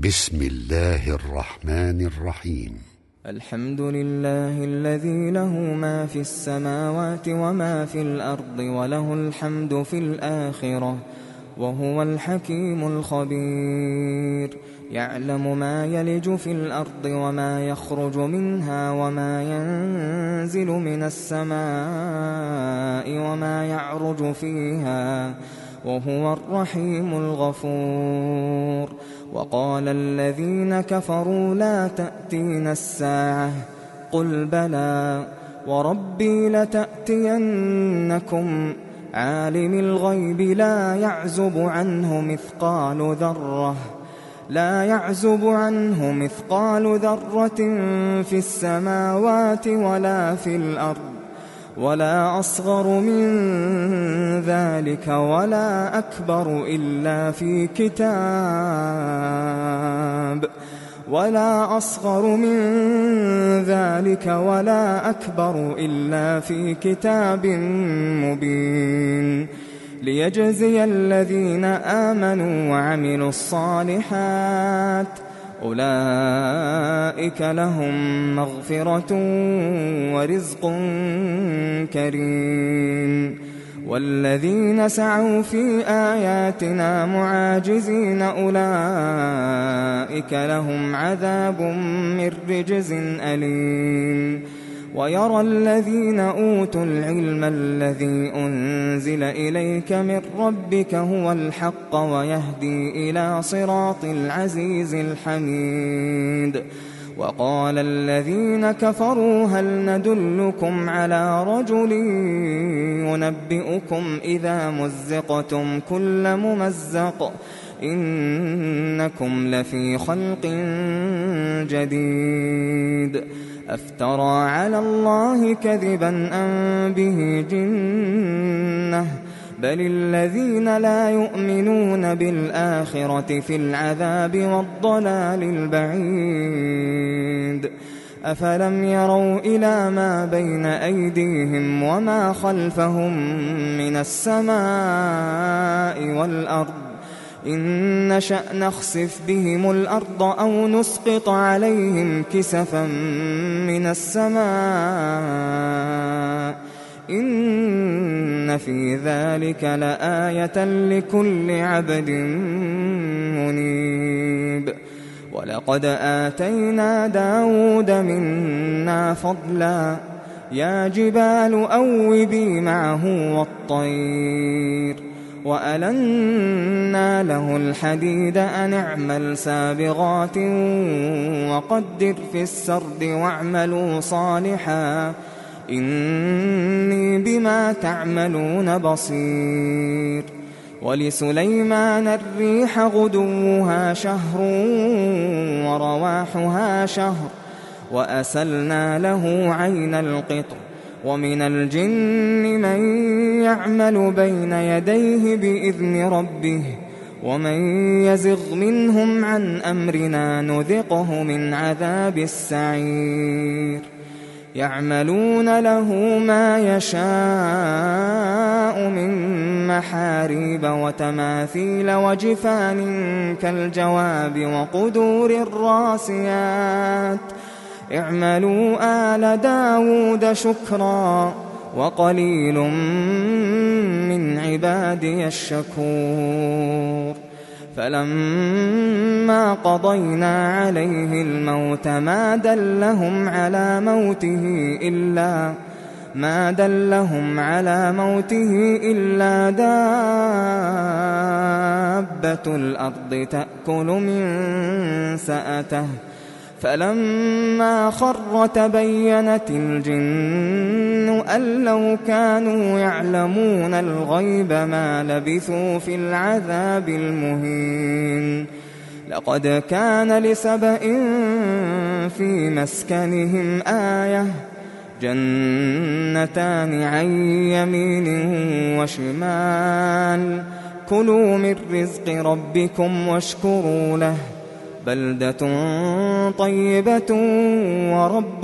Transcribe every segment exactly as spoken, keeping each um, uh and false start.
بسم الله الرحمن الرحيم. الحمد لله الذي له ما في السماوات وما في الأرض وله الحمد في الآخرة وهو الحكيم الخبير. يعلم ما يلج في الأرض وما يخرج منها وما ينزل من السماء وما يعرج فيها وهو الرحيم الغفور. وقال الذين كفروا لا تأتينا الساعة قل بلى وربي لتأتينكم عالم الغيب لا يعزب عنه مثقال ذرة لا يعزب عنه مثقال ذرة في السماوات ولا في الأرض ولا أصغر من ذلك ولا أكبر إلا في كتاب ولا أصغر من ذلك ولا أكبر إلا في كتاب مبين. ليجزي الذين آمنوا وعملوا الصالحات أولئك لهم مغفرة ورزق كريم. والذين سعوا في آياتنا معاجزين أولئك لهم عذاب من رجز أليم. ويرى الذين أوتوا العلم الذي أنزل إليك من ربك هو الحق ويهدي إلى صراط العزيز الحميد. وقال الذين كفروا هل ندلكم على رجل ينبئكم إذا مزقتم كل ممزق إنكم لفي خلق جديد. أفترى على الله كذبا أم به جنة بل الذين لا يؤمنون بالآخرة في العذاب والضلال البعيد. أفلم يروا إلى ما بين أيديهم وما خلفهم من السماء والأرض إن نشأ نخسف بهم الأرض أو نسقط عليهم كسفا من السماء إن في ذلك لآية لكل عبد منيب. ولقد آتينا داود منا فضلا يا جبال أوبي معه والطير وألنا له الحديد أن اعمل سابغات وقدر في السرد واعملوا صالحا إني بما تعملون بصير. ولسليمان الريح غدوها شهر ورواحها شهر وأسلنا له عين القطر. ومن الجن من يعمل بين يديه بإذن ربه ومن يزغ منهم عن أمرنا نذقه من عذاب السعير. يعملون له ما يشاء من محاريب وتماثيل وجفان كالجواب وقدور الراسيات اعملوا آل داود شكرا وقليل من عبادي الشكور. فلما قضينا عليه الموت ما دلهم على موته إلا ما دلهم على موته إلا دابة الأرض تأكل من سأته فلما خر تبينت الجن أن لو كانوا يعلمون الغيب ما لبثوا في العذاب المهين. لقد كان لسبإ في مسكنهم آية جنتان عن يمين وشمال كلوا من رزق ربكم واشكروا له بلدة طيبة ورب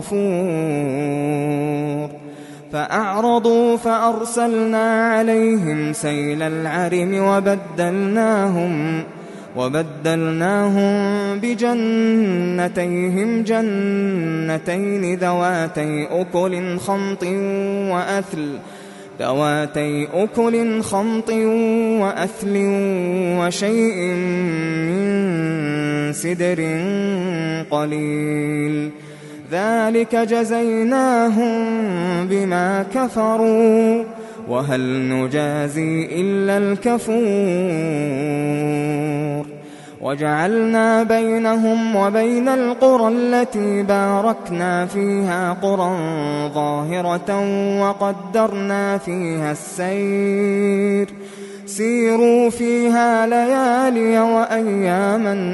غفور. فأعرضوا فأرسلنا عليهم سيل العرم وبدلناهم وبدلناهم بجنتيهم جنتين ذواتي أكل خمط وأثل ذواتي أكل خمط وأثل وشيء من سدر قليل ذلك جزيناهم بما كفروا وهل نجازي إلا الكفور وجعلنا بينهم وبين القرى التي باركنا فيها قرى ظاهرة وقدرنا فيها السير سيروا فيها ليالي وأياما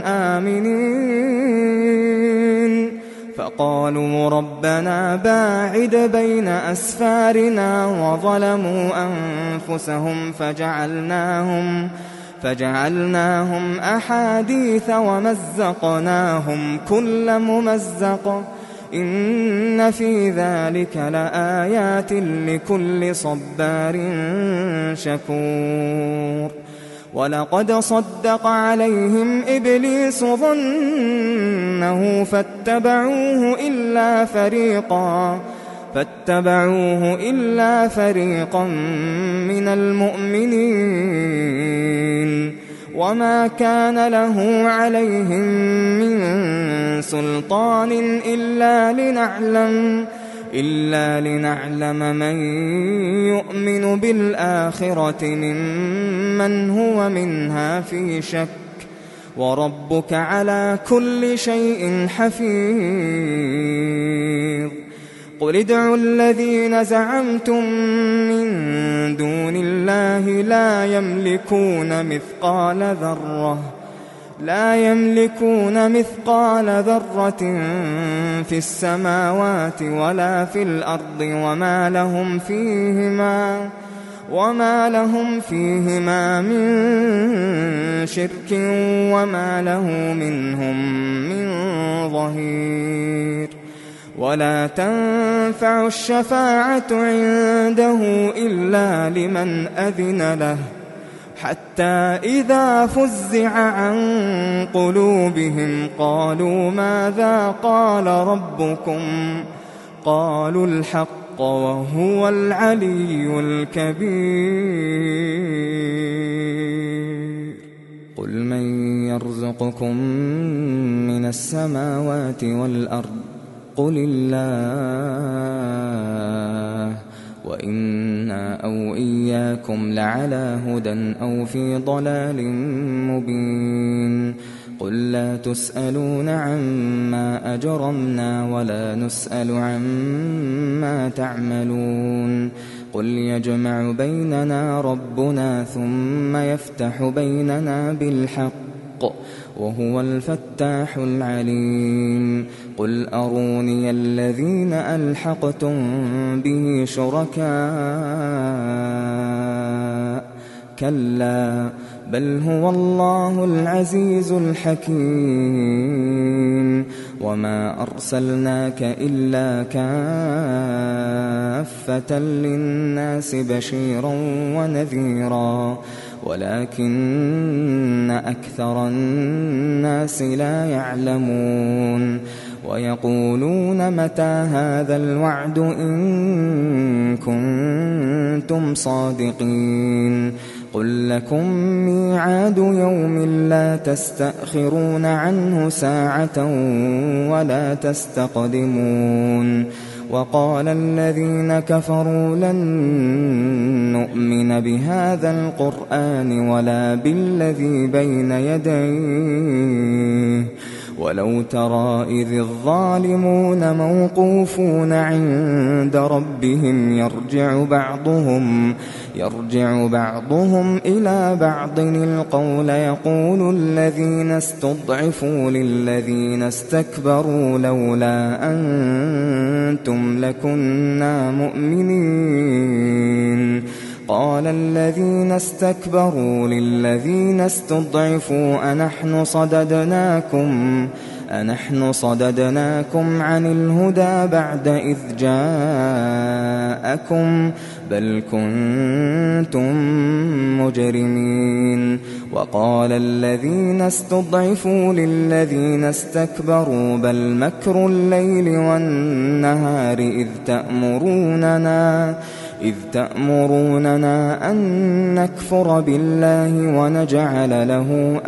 آمنين فقالوا ربنا باعد بين أسفارنا وظلموا أنفسهم فجعلناهم فجعلناهم أحاديث ومزقناهم كل ممزق إن في ذلك لآيات لكل صبار شكور ولقد صدق عليهم إبليس ظنه فاتبعوه إلا فريقا فاتبعوه إلا فريقا من المؤمنين وما كان له عليهم من سلطان إلا لنعلم إلا لنعلم من يؤمن بالآخرة ممن هو منها في شك وربك على كل شيء حفيظ قل ادعوا الذين زعمتم من دون الله لا يملكون مثقال ذرة لا يملكون مثقال ذرة في السماوات ولا في الأرض وما لهم فيهما وما لهم فيهما من شرك وما له منهم من ظهير ولا تنفع الشفاعة عنده إلا لمن أذن له حتى إذا فزع عن قلوبهم قالوا ماذا قال ربكم قالوا الحق وهو العلي الكبير قل من يرزقكم من السماوات والأرض قل الله وإنا أو إياكم لعلى هدى أو في ضلال مبين قل لا تسألون عما أجرمنا ولا نسأل عما تعملون قل يجمع بيننا ربنا ثم يفتح بيننا بالحق وهو الفتاح العليم قل أروني الذين ألحقتم به شركاء كلا بل هو الله العزيز الحكيم وما أرسلناك إلا كافة للناس بشيرا ونذيرا ولكن أكثر الناس لا يعلمون ويقولون متى هذا الوعد إن كنتم صادقين قل لكم ميعاد يوم لا تستأخرون عنه ساعة ولا تستقدمون وقال الذين كفروا لن نؤمن بهذا القرآن ولا بالذي بين يديه ولو ترى إذ الظالمون موقوفون عند ربهم يرجع بعضهم يرجع بعضهم إلى بعض القول يقول الذين استضعفوا للذين استكبروا لولا أنتم لكنا مؤمنين قال الذين استكبروا للذين استضعفوا أنحن صددناكم أنحن صددناكم عن الهدى بعد إذ جاءكم بل كنتم مجرمين وقال الذين استضعفوا للذين استكبروا بل مكر الليل والنهار إذ تأمروننا إذ تأمروننا أن نكفر بالله ونجعل له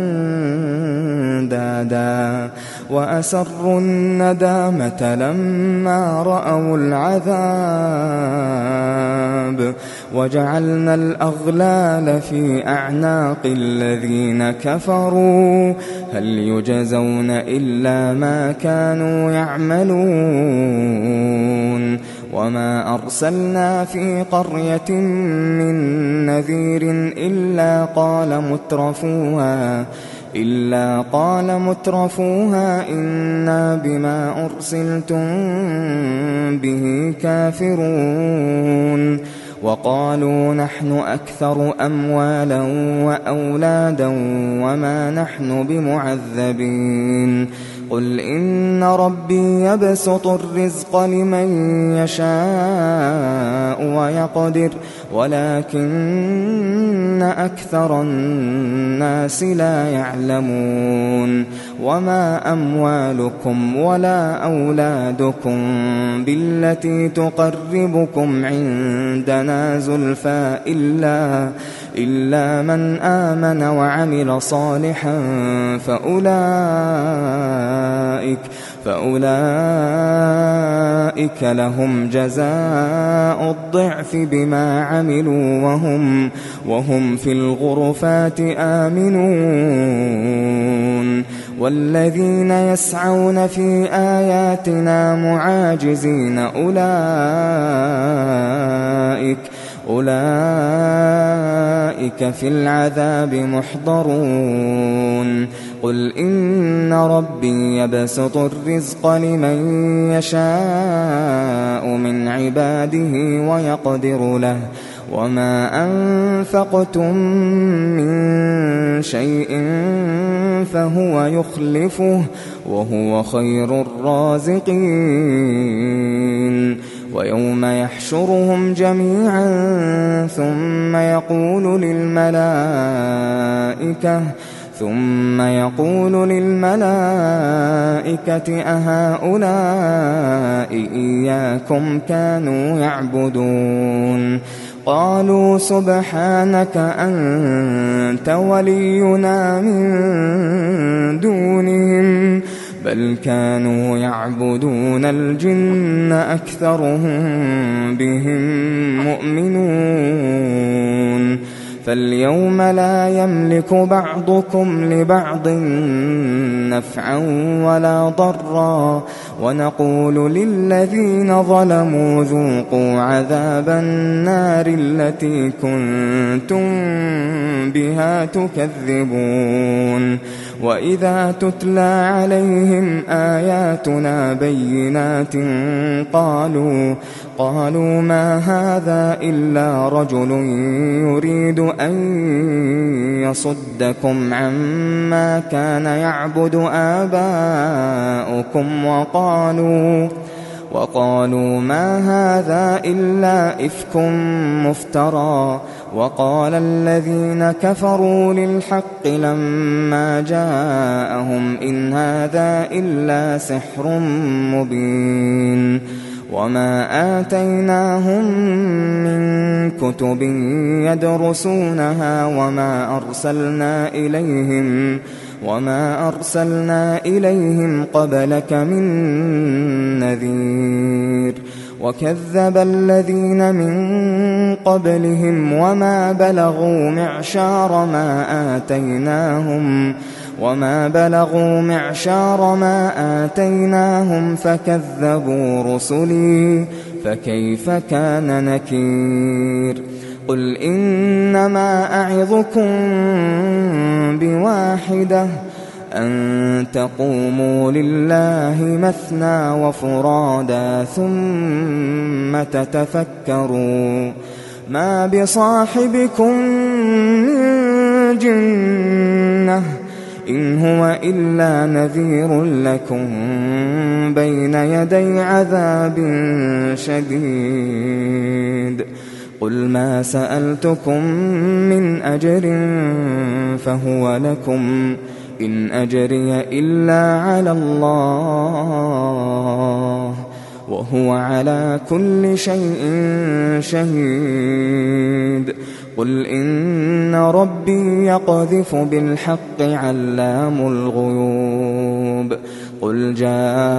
أندادا وأسروا الندامة لما رأوا العذاب وجعلنا الأغلال في أعناق الذين كفروا هل يجزون إلا ما كانوا يعملون وما أرسلنا في قرية من نذير إلا قال مترفوها إلا قال مترفوها إنا بما أرسلتم به كافرون وقالوا نحن أكثر أموالا وأولادا وما نحن بمعذبين قل إن ربي يبسط الرزق لمن يشاء ويقدر ولكن أكثر الناس لا يعلمون وما أموالكم ولا أولادكم بالتي تقربكم عندنا زلفى إلا إلا من آمن وعمل صالحا فأولئك فأولئك لهم جزاء الضعف بما عملوا وهم وهم في الغرفات آمنون والذين يسعون في آياتنا معاجزين أولئك أولئك في العذاب محضرون قل إن ربي يبسط الرزق لمن يشاء من عباده ويقدر له وما أنفقتم من شيء فهو يخلفه وهو خير الرازقين ويوم يحشرهم جميعا ثم يقول للملائكة ثم يقول للملائكة أهؤلاء إياكم كانوا يعبدون قالوا سبحانك أنت ولينا من دونهم بل كانوا يعبدون الجن أكثرهم بهم مؤمنون فاليوم لا يملك بعضكم لبعض نفعا ولا ضرا ونقول للذين ظلموا ذوقوا عذاب النار التي كنتم بها تكذبون وإذا تتلى عليهم آياتنا بينات قالوا قالوا ما هذا إلا رجل يريد أن يصدكم عما كان يعبد آباؤكم وقالوا وقالوا ما هذا إلا إفك مفترى وقال الذين كفروا للحق لما جاءهم إن هذا إلا سحر مبين وما آتيناهم من كتب يدرسونها وما أرسلنا إليهم وما أرسلنا إليهم قبلك من نذير وكذب الذين من قبلهم وما بلغوا معشار ما آتيناهم وما بلغوا معشار ما آتيناهم فكذبوا رسلي فكيف كان نكير قل إنما أعظكم بواحدة أن تقوموا لله مثنى وفرادا ثم تتفكروا ما بصاحبكم من جنة إن هو إلا نذير لكم بين يدي عذاب شديد قل ما سألتكم من أجر فهو لكم إن أجري إلا على الله وهو على كل شيء شهيد قل إن ربي يقذف بالحق علام الغيوب قل جاء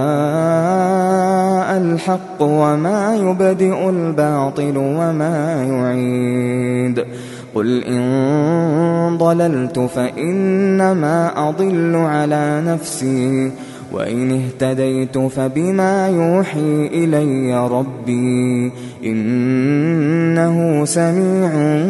الحق وما يبدئ الباطل وما يعيد قل إن ضللت فإنما أضل على نفسي وإن اهتديت فبما يوحي إلي ربي إنه سميع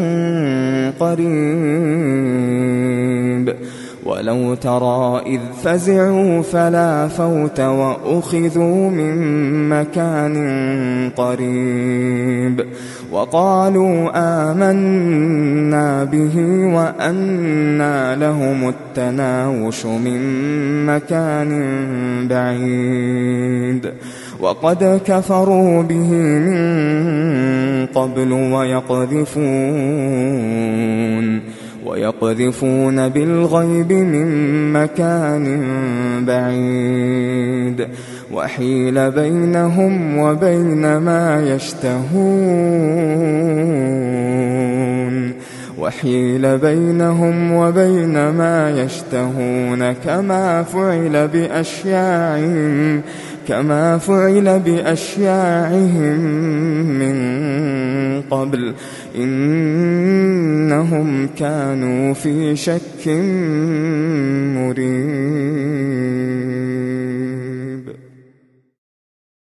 قريب ولو ترى إذ فزعوا فلا فوت وأخذوا من مكان قريب وقالوا آمنا به وأنى لهم التناوش من مكان بعيد وقد كفروا به من قبل ويقذفون ويقذفون بالغيب من مكان بعيد وحيل بينهم وبين ما يشتهون وحيل بينهم وبين ما يشتهون كما فعل بأشياعهم كما فعل بأشياعهم من قبل إنهم كانوا في شك مريب.